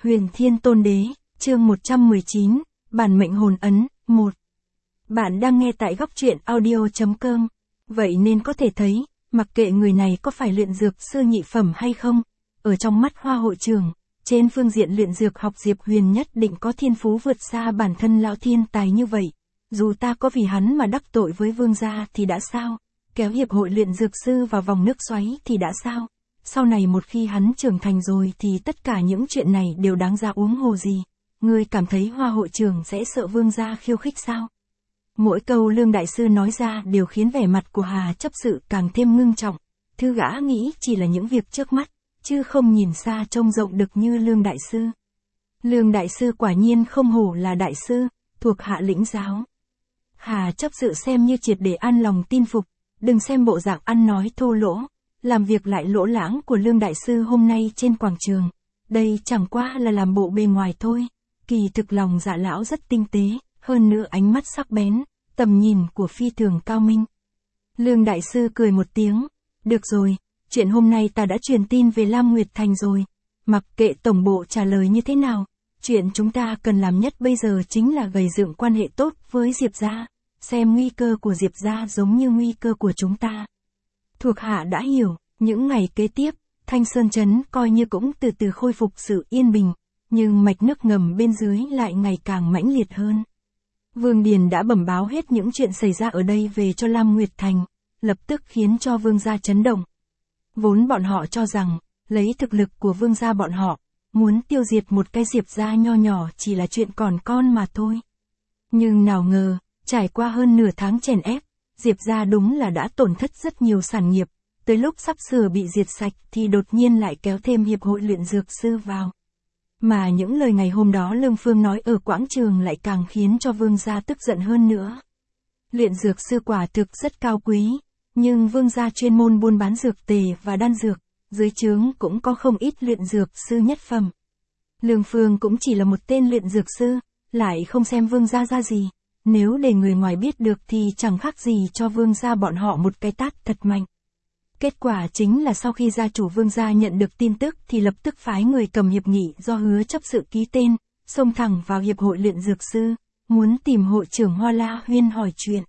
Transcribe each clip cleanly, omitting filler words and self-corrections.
Huyền Thiên Tôn Đế, chương 119, Bản mệnh hồn ấn, 1. Bạn đang nghe tại góc truyện audio.com. Vậy nên có thể thấy, mặc kệ người này có phải luyện dược sư nhị phẩm hay không, ở trong mắt Hoa hội trưởng, trên phương diện luyện dược học Diệp Huyền nhất định có thiên phú vượt xa bản thân lão thiên tài như vậy. Dù ta có vì hắn mà đắc tội với vương gia thì đã sao, kéo hiệp hội luyện dược sư vào vòng nước xoáy thì đã sao. Sau này một khi hắn trưởng thành rồi thì tất cả những chuyện này đều đáng giá uống hồ gì. Ngươi cảm thấy Hoa hội trưởng sẽ sợ vương gia khiêu khích sao? Mỗi câu Lương Đại Sư nói ra đều khiến vẻ mặt của Hà chấp sự càng thêm ngưng trọng. Thư gã nghĩ chỉ là những việc trước mắt, chứ không nhìn xa trông rộng được như Lương Đại Sư. Lương Đại Sư quả nhiên không hổ là Đại Sư, thuộc hạ lĩnh giáo. Hà chấp sự xem như triệt để an lòng tin phục, đừng xem bộ dạng ăn nói thô lỗ, làm việc lại lỗ lãng của Lương Đại Sư hôm nay trên quảng trường. Đây chẳng qua là làm bộ bề ngoài thôi, kỳ thực lòng dạ lão rất tinh tế, hơn nữa ánh mắt sắc bén, tầm nhìn của phi thường cao minh. Lương Đại Sư cười một tiếng, được rồi, chuyện hôm nay ta đã truyền tin về Lam Nguyệt Thành rồi, mặc kệ tổng bộ trả lời như thế nào, chuyện chúng ta cần làm nhất bây giờ chính là gầy dựng quan hệ tốt với Diệp gia, xem nguy cơ của Diệp gia giống như nguy cơ của chúng ta. Thuộc hạ đã hiểu, những ngày kế tiếp, Thanh Sơn Trấn coi như cũng từ từ khôi phục sự yên bình, nhưng mạch nước ngầm bên dưới lại ngày càng mãnh liệt hơn. Vương Điền đã bẩm báo hết những chuyện xảy ra ở đây về cho Lam Nguyệt Thành, lập tức khiến cho vương gia chấn động. Vốn bọn họ cho rằng, lấy thực lực của vương gia bọn họ, muốn tiêu diệt một cái Diệp gia nho nhỏ chỉ là chuyện còn con mà thôi. Nhưng nào ngờ, trải qua hơn nửa tháng chèn ép, Diệp gia đúng là đã tổn thất rất nhiều sản nghiệp, tới lúc sắp sửa bị diệt sạch thì đột nhiên lại kéo thêm hiệp hội luyện dược sư vào. Mà những lời ngày hôm đó Lương Phương nói ở quảng trường lại càng khiến cho vương gia tức giận hơn nữa. Luyện dược sư quả thực rất cao quý, nhưng vương gia chuyên môn buôn bán dược tề và đan dược, dưới trướng cũng có không ít luyện dược sư nhất phẩm. Lương Phương cũng chỉ là một tên luyện dược sư, lại không xem vương gia ra gì, nếu để người ngoài biết được thì chẳng khác gì cho vương gia bọn họ một cái tát thật mạnh. Kết quả chính là sau khi gia chủ vương gia nhận được tin tức thì lập tức phái người cầm hiệp nghị do Hứa chấp sự ký tên, xông thẳng vào hiệp hội luyện dược sư, muốn tìm hội trưởng Hoa La Huyên hỏi chuyện.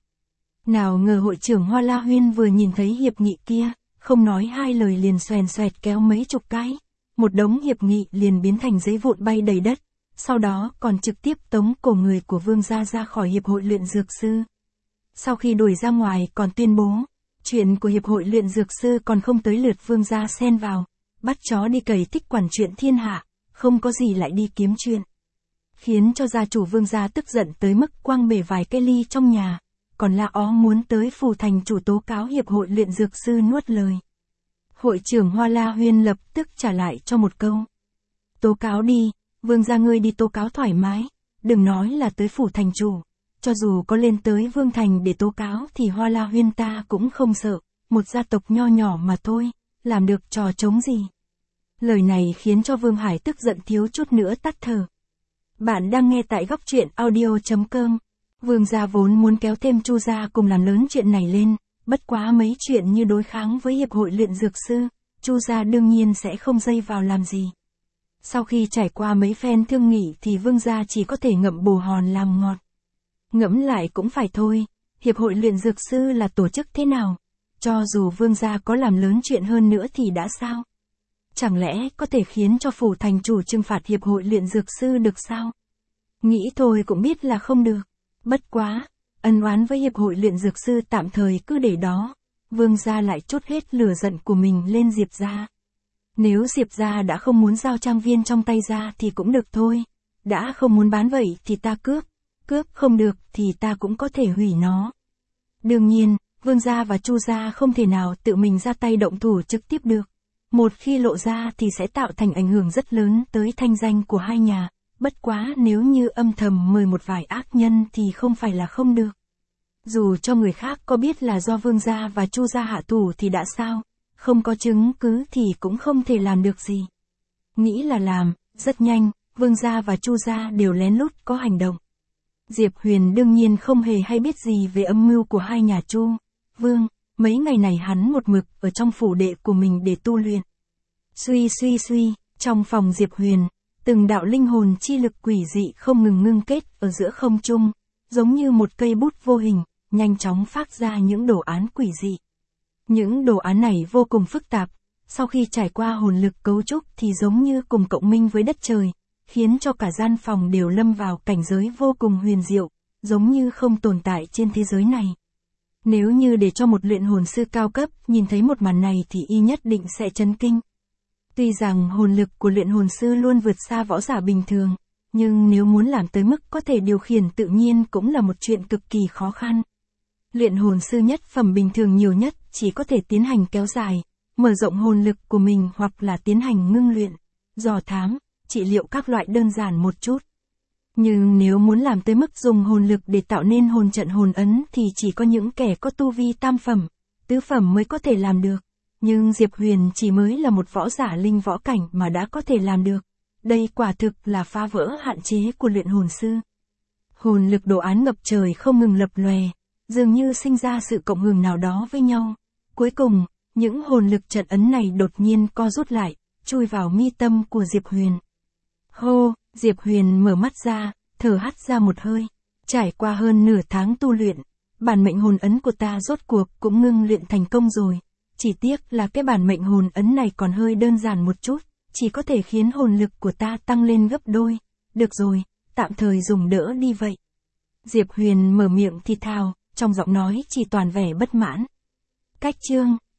Nào ngờ hội trưởng Hoa La Huyên vừa nhìn thấy hiệp nghị kia, không nói hai lời liền xoèn xoẹt kéo mấy chục cái, một đống hiệp nghị liền biến thành giấy vụn bay đầy đất, sau đó còn trực tiếp tống cổ người của vương gia ra khỏi hiệp hội luyện dược sư. Sau khi đuổi ra ngoài còn tuyên bố, chuyện của hiệp hội luyện dược sư còn không tới lượt vương gia xen vào, bắt chó đi cày thích quản chuyện thiên hạ, không có gì lại đi kiếm chuyện. Khiến cho gia chủ vương gia tức giận tới mức quăng bể vài cây ly trong nhà, còn la ó muốn tới phủ thành chủ tố cáo hiệp hội luyện dược sư nuốt lời. Hội trưởng Hoa La Huyên lập tức trả lại cho một câu. Tố cáo đi, vương gia ngươi đi tố cáo thoải mái, đừng nói là tới phủ thành chủ. Cho dù có lên tới vương thành để tố cáo thì Hoa La Huyên ta cũng không sợ, một gia tộc nho nhỏ mà thôi, làm được trò trống gì. Lời này khiến cho Vương Hải tức giận thiếu chút nữa tắt thở. Bạn đang nghe tại góc truyện audio.com. Vương gia vốn muốn kéo thêm Chu gia cùng làm lớn chuyện này lên, bất quá mấy chuyện như đối kháng với hiệp hội luyện dược sư, Chu gia đương nhiên sẽ không dây vào làm gì. Sau khi trải qua mấy phen thương nghị thì vương gia chỉ có thể ngậm bồ hòn làm ngọt. Ngẫm lại cũng phải thôi, hiệp hội luyện dược sư là tổ chức thế nào? Cho dù vương gia có làm lớn chuyện hơn nữa thì đã sao? Chẳng lẽ có thể khiến cho phủ thành chủ trừng phạt hiệp hội luyện dược sư được sao? Nghĩ thôi cũng biết là không được. Bất quá, ân oán với hiệp hội luyện dược sư tạm thời cứ để đó. Vương gia lại trút hết lửa giận của mình lên Diệp gia. Nếu Diệp gia đã không muốn giao trang viên trong tay ra thì cũng được thôi. Đã không muốn bán vậy thì ta cướp không được thì ta cũng có thể hủy nó. Đương nhiên, vương gia và Chu gia không thể nào tự mình ra tay động thủ trực tiếp được. Một khi lộ ra thì sẽ tạo thành ảnh hưởng rất lớn tới thanh danh của hai nhà, bất quá nếu như âm thầm mời một vài ác nhân thì không phải là không được. Dù cho người khác có biết là do vương gia và Chu gia hạ thủ thì đã sao, không có chứng cứ thì cũng không thể làm được gì. Nghĩ là làm, rất nhanh, vương gia và Chu gia đều lén lút có hành động. Diệp Huyền đương nhiên không hề hay biết gì về âm mưu của hai nhà Chu, Vương, mấy ngày này hắn một mực ở trong phủ đệ của mình để tu luyện. Suy, trong phòng Diệp Huyền, Từng đạo linh hồn chi lực quỷ dị không ngừng ngưng kết ở giữa không trung, giống như một cây bút vô hình, nhanh chóng phát ra những đồ án quỷ dị. Những đồ án này vô cùng phức tạp, sau khi trải qua hồn lực cấu trúc thì giống như cùng cộng minh với đất trời, khiến cho cả gian phòng đều lâm vào cảnh giới vô cùng huyền diệu, giống như không tồn tại trên thế giới này. Nếu như để cho một luyện hồn sư cao cấp nhìn thấy một màn này thì y nhất định sẽ chấn kinh. Tuy rằng hồn lực của luyện hồn sư luôn vượt xa võ giả bình thường, nhưng nếu muốn làm tới mức có thể điều khiển tự nhiên cũng là một chuyện cực kỳ khó khăn. Luyện hồn sư nhất phẩm bình thường nhiều nhất chỉ có thể tiến hành kéo dài, mở rộng hồn lực của mình hoặc là tiến hành ngưng luyện, dò thám, trị liệu các loại đơn giản một chút. Nhưng nếu muốn làm tới mức dùng hồn lực để tạo nên hồn trận hồn ấn thì chỉ có những kẻ có tu vi tam phẩm, tứ phẩm mới có thể làm được. Nhưng Diệp Huyền chỉ mới là một võ giả linh võ cảnh mà đã có thể làm được. Đây quả thực là phá vỡ hạn chế của luyện hồn sư. Hồn lực đồ án ngập trời không ngừng lập lòe, dường như sinh ra sự cộng hưởng nào đó với nhau. Cuối cùng, những hồn lực trận ấn này đột nhiên co rút lại, chui vào mi tâm của Diệp Huyền. Hô, Diệp Huyền mở mắt ra, thở hắt ra một hơi. Trải qua hơn nửa tháng tu luyện, bản mệnh hồn ấn của ta rốt cuộc cũng ngưng luyện thành công rồi. Chỉ tiếc là cái bản mệnh hồn ấn này còn hơi đơn giản một chút, chỉ có thể khiến hồn lực của ta tăng lên gấp đôi. Được rồi, tạm thời dùng đỡ đi vậy. Diệp Huyền mở miệng thì thào, trong giọng nói chỉ toàn vẻ bất mãn. Cách chương